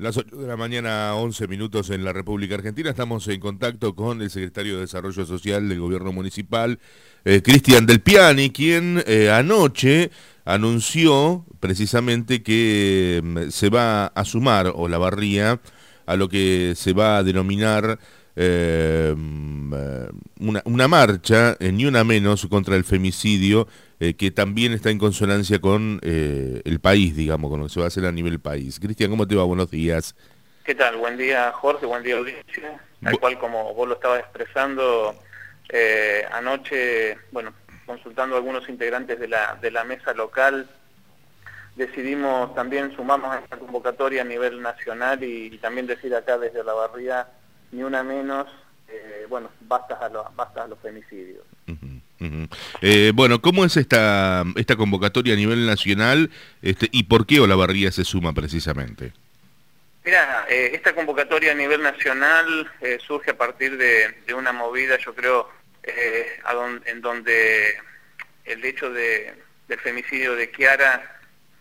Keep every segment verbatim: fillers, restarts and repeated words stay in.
Las ocho de la mañana, once minutos en la República Argentina. Estamos en contacto con el secretario de Desarrollo Social del Gobierno Municipal, eh, Cristian Del Piani, quien eh, anoche anunció precisamente que mm, se va a sumar Olavarría a lo que se va a denominar eh, mm, eh, una, una marcha, eh, ni una menos, contra el femicidio, eh, que también está en consonancia con eh, el país, digamos, con lo que se va a hacer a nivel país. Cristian, ¿cómo te va? Buenos días. ¿Qué tal? Buen día, Jorge, buen día, audiencia. Tal Bu- cual como vos lo estabas expresando, eh, anoche, bueno, consultando a algunos integrantes de la, de la mesa local, decidimos también sumarnos a esta convocatoria a nivel nacional y, y también decir acá desde Olavarría, ni una menos, eh, bueno, basta a, lo, basta a los femicidios. Ujú, ujú. Eh, bueno, ¿cómo es esta, esta convocatoria a nivel nacional, este, y por qué Olavarría se suma precisamente? Mira, eh, esta convocatoria a nivel nacional eh, surge a partir de, de una movida, yo creo, eh, a don, en donde el hecho de, del femicidio de Chiara,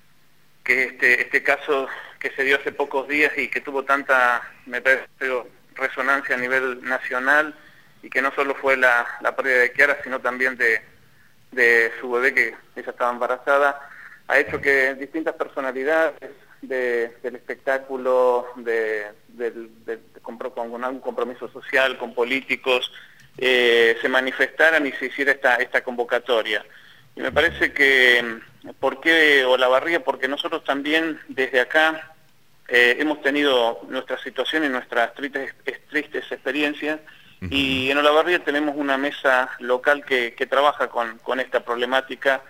que este, este caso que se dio hace pocos días y que tuvo tanta, me parece, resonancia a nivel nacional, y que no solo fue la, la pérdida de Chiara, sino también de, de su bebé, que ella estaba embarazada, ha hecho que distintas personalidades de, del espectáculo, de, del, de, de, con, con algún compromiso social, con políticos, eh, se manifestaran y se hiciera esta, esta convocatoria. Y me parece que, ¿por qué Olavarría? Porque nosotros también desde acá eh, hemos tenido nuestra situación y nuestras tristes, tristes experiencias, Ujú. y en Olavarría tenemos una mesa local que, que trabaja con, con esta problemática,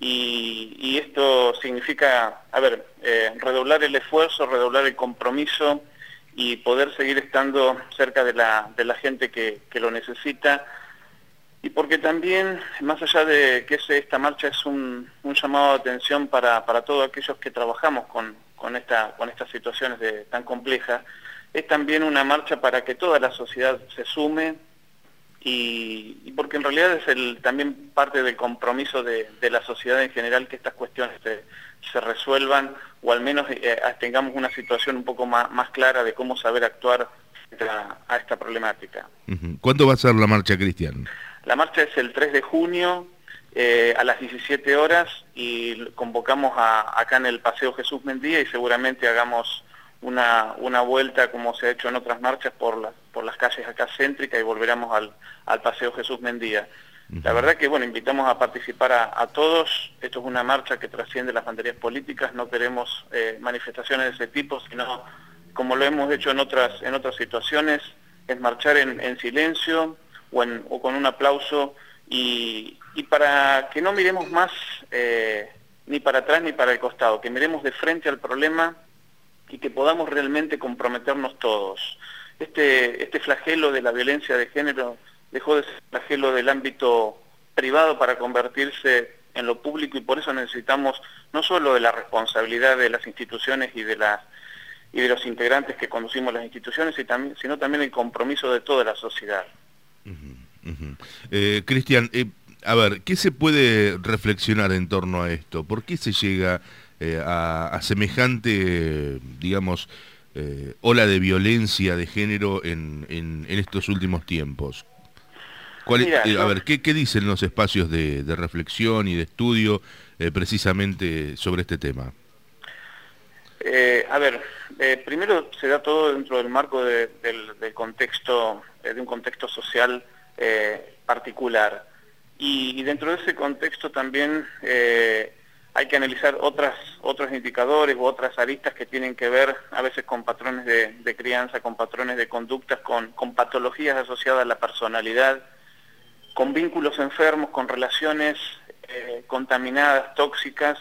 y, y esto significa, a ver, eh, redoblar el esfuerzo, redoblar el compromiso y poder seguir estando cerca de la, de la gente que, que lo necesita. Y porque también, más allá de que esta marcha es un, un llamado de atención para, para todos aquellos que trabajamos con, con, esta, con estas situaciones de, tan complejas, es también una marcha para que toda la sociedad se sume, y, y porque en realidad es el, también parte del compromiso de, de la sociedad en general, que estas cuestiones se, se resuelvan, o al menos eh, tengamos una situación un poco más, más clara de cómo saber actuar a, a esta problemática. Ujú. ¿Cuándo va a ser la marcha, Cristian? La marcha es el tres de junio eh, a las diecisiete horas, y convocamos a, acá en el Paseo Jesús Mendía, y seguramente hagamos una, una vuelta como se ha hecho en otras marchas por, la, por las calles acá céntricas, y volveremos al, al Paseo Jesús Mendía. La Ujú. verdad que, bueno, invitamos a participar a, a todos. Esto es una marcha que trasciende las banderas políticas, no queremos eh, manifestaciones de ese tipo, sino, como lo hemos hecho en otras, en otras situaciones, es marchar en, en silencio, o, en, o con un aplauso, y, y para que no miremos más eh, ni para atrás ni para el costado, que miremos de frente al problema y que podamos realmente comprometernos todos. Este, este flagelo de la violencia de género dejó de ser flagelo del ámbito privado para convertirse en lo público, y por eso necesitamos no solo de la responsabilidad de las instituciones y de las y de los integrantes que conducimos las instituciones, sino también el compromiso de toda la sociedad. Ujú, ujú. Eh, Cristian, eh, a ver, ¿qué se puede reflexionar en torno a esto? ¿Por qué se llega eh, a, a semejante, eh, digamos, eh, ola de violencia de género en, en, en estos últimos tiempos? ¿Cuál es- Mira, eh, a yo ver, ¿qué, qué dicen los espacios de, de reflexión y de estudio eh, precisamente sobre este tema? Eh, a ver, eh, primero se da todo dentro del marco de, del, del contexto, eh, de un contexto social eh, particular. Y, y dentro de ese contexto también eh, hay que analizar otras, otros indicadores u otras aristas que tienen que ver a veces con patrones de, de crianza, con patrones de conductas, con, con patologías asociadas a la personalidad, con vínculos enfermos, con relaciones eh, contaminadas, tóxicas.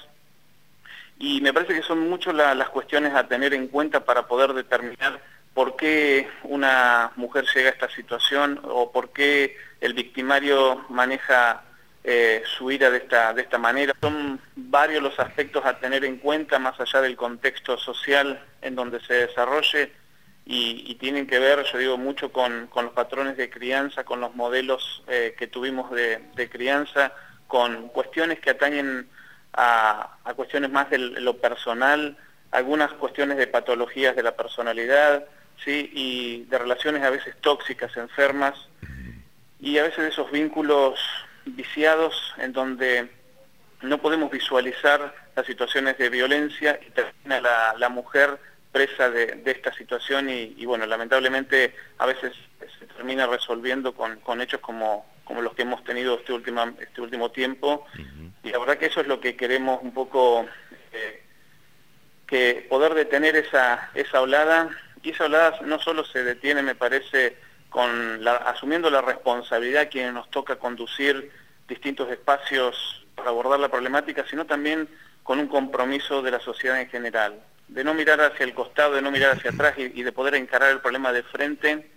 Y me parece que son muchas la, las cuestiones a tener en cuenta para poder determinar por qué una mujer llega a esta situación, o por qué el victimario maneja eh, su ira de esta, de esta manera. Son varios los aspectos a tener en cuenta, más allá del contexto social en donde se desarrolle, y, y tienen que ver, yo digo, mucho con, con los patrones de crianza, con los modelos eh, que tuvimos de, de crianza, con cuestiones que atañen A, a cuestiones más de lo personal, algunas cuestiones de patologías de la personalidad, ¿sí? Y de relaciones a veces tóxicas, enfermas, y a veces de esos vínculos viciados en donde no podemos visualizar las situaciones de violencia y termina la, la mujer presa de, de esta situación y, y bueno, lamentablemente a veces se termina resolviendo con, con hechos como, como los que hemos tenido este, última, este último tiempo. Uh-huh. Y la verdad que eso es lo que queremos un poco, eh, que poder detener esa, esa olada, y esa olada no solo se detiene, me parece, con la, asumiendo la responsabilidad a quienes nos toca conducir distintos espacios para abordar la problemática, sino también con un compromiso de la sociedad en general, de no mirar hacia el costado, de no mirar hacia atrás y, y de poder encarar el problema de frente.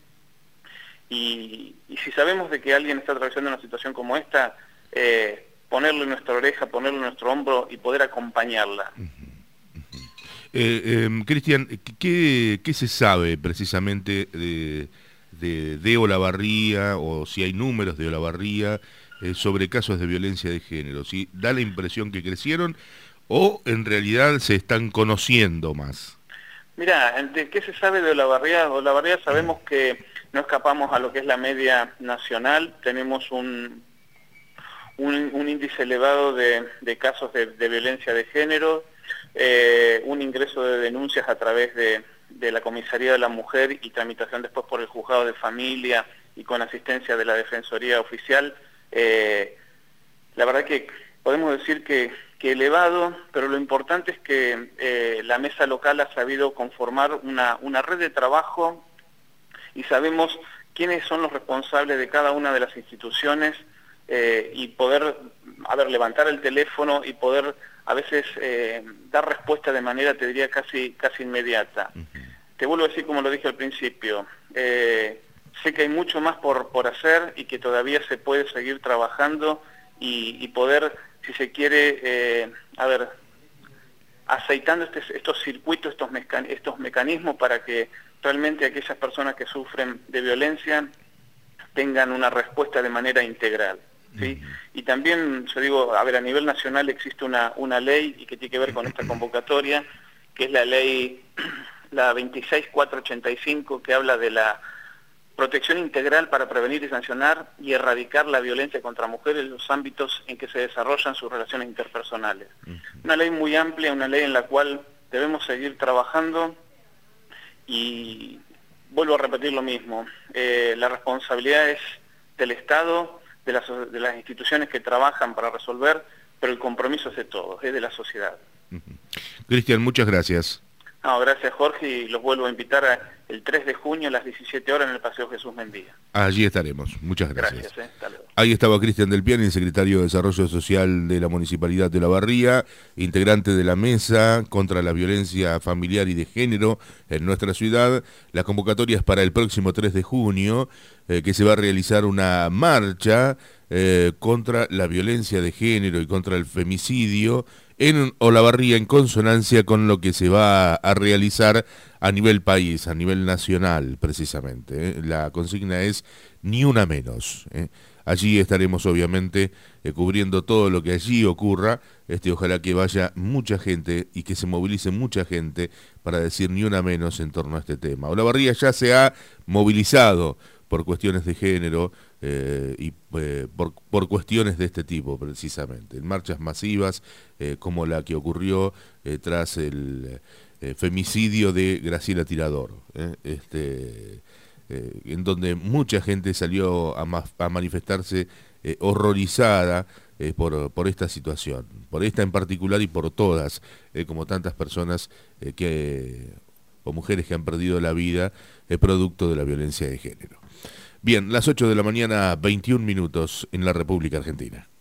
Y, y si sabemos de que alguien está atravesando una situación como esta, eh, ponerle nuestra oreja, ponerle nuestro hombro y poder acompañarla. Eh, eh, Cristian, ¿qué, ¿qué se sabe precisamente de, de, de Olavarría, o si hay números de Olavarría eh, sobre casos de violencia de género? ¿Sí? ¿Da la impresión que crecieron o en realidad se están conociendo más? Mira, ¿de qué se sabe de Olavarría? Olavarría sabemos que no escapamos a lo que es la media nacional, tenemos un, un, un índice elevado de, de casos de, de violencia de género, eh, un ingreso de denuncias a través de, de la Comisaría de la Mujer y tramitación después por el Juzgado de Familia y con asistencia de la Defensoría Oficial. Eh, la verdad que podemos decir que, que elevado, pero lo importante es que eh, la mesa local ha sabido conformar una, una red de trabajo y sabemos quiénes son los responsables de cada una de las instituciones eh, y poder, a ver, levantar el teléfono y poder a veces eh, dar respuesta de manera, te diría, casi, casi inmediata. Uh-huh. Te vuelvo a decir como lo dije al principio, eh, sé que hay mucho más por, por hacer y que todavía se puede seguir trabajando y, y poder, si se quiere, eh, a ver, aceitando este, estos circuitos, estos, mecan, estos mecanismos para que realmente aquellas personas que sufren de violencia tengan una respuesta de manera integral, ¿sí? Uh-huh. Y también, yo digo, a ver, a nivel nacional existe una, una ley y que tiene que ver con esta convocatoria, que es la ley, la veintiséis mil cuatrocientos ochenta y cinco, que habla de la protección integral para prevenir y sancionar y erradicar la violencia contra mujeres en los ámbitos en que se desarrollan sus relaciones interpersonales. Uh-huh. Una ley muy amplia, una ley en la cual debemos seguir trabajando y vuelvo a repetir lo mismo, eh, la responsabilidad es del Estado, de las, de las instituciones que trabajan para resolver, pero el compromiso es de todos, es de la sociedad. Uh-huh. Cristian, muchas gracias. No, gracias Jorge, y los vuelvo a invitar a el tres de junio a las diecisiete horas en el Paseo Jesús Mendía. Allí estaremos, muchas gracias. Gracias, eh. Hasta luego. Ahí estaba Cristian Del Piani, secretario de Desarrollo Social de la Municipalidad de Olavarría, integrante de la Mesa contra la Violencia Familiar y de Género en nuestra ciudad. La convocatoria es para el próximo tres de junio, eh, que se va a realizar una marcha eh, contra la violencia de género y contra el femicidio en Olavarría, en consonancia con lo que se va a realizar a nivel país, a nivel nacional precisamente. ¿eh? La consigna es ni una menos. ¿eh? Allí estaremos obviamente eh, cubriendo todo lo que allí ocurra. Este, ojalá que vaya mucha gente y que se movilice mucha gente para decir ni una menos en torno a este tema. Olavarría ya se ha movilizado por cuestiones de género eh, y eh, por, por cuestiones de este tipo precisamente, en marchas masivas eh, como la que ocurrió eh, tras el eh, femicidio de Graciela Tirador, eh, este, eh, en donde mucha gente salió a, ma a manifestarse eh, horrorizada eh, por, por esta situación, por esta en particular y por todas, eh, como tantas personas eh, que, o mujeres que han perdido la vida eh, producto de la violencia de género. Bien, las ocho de la mañana, veintiún minutos en la República Argentina.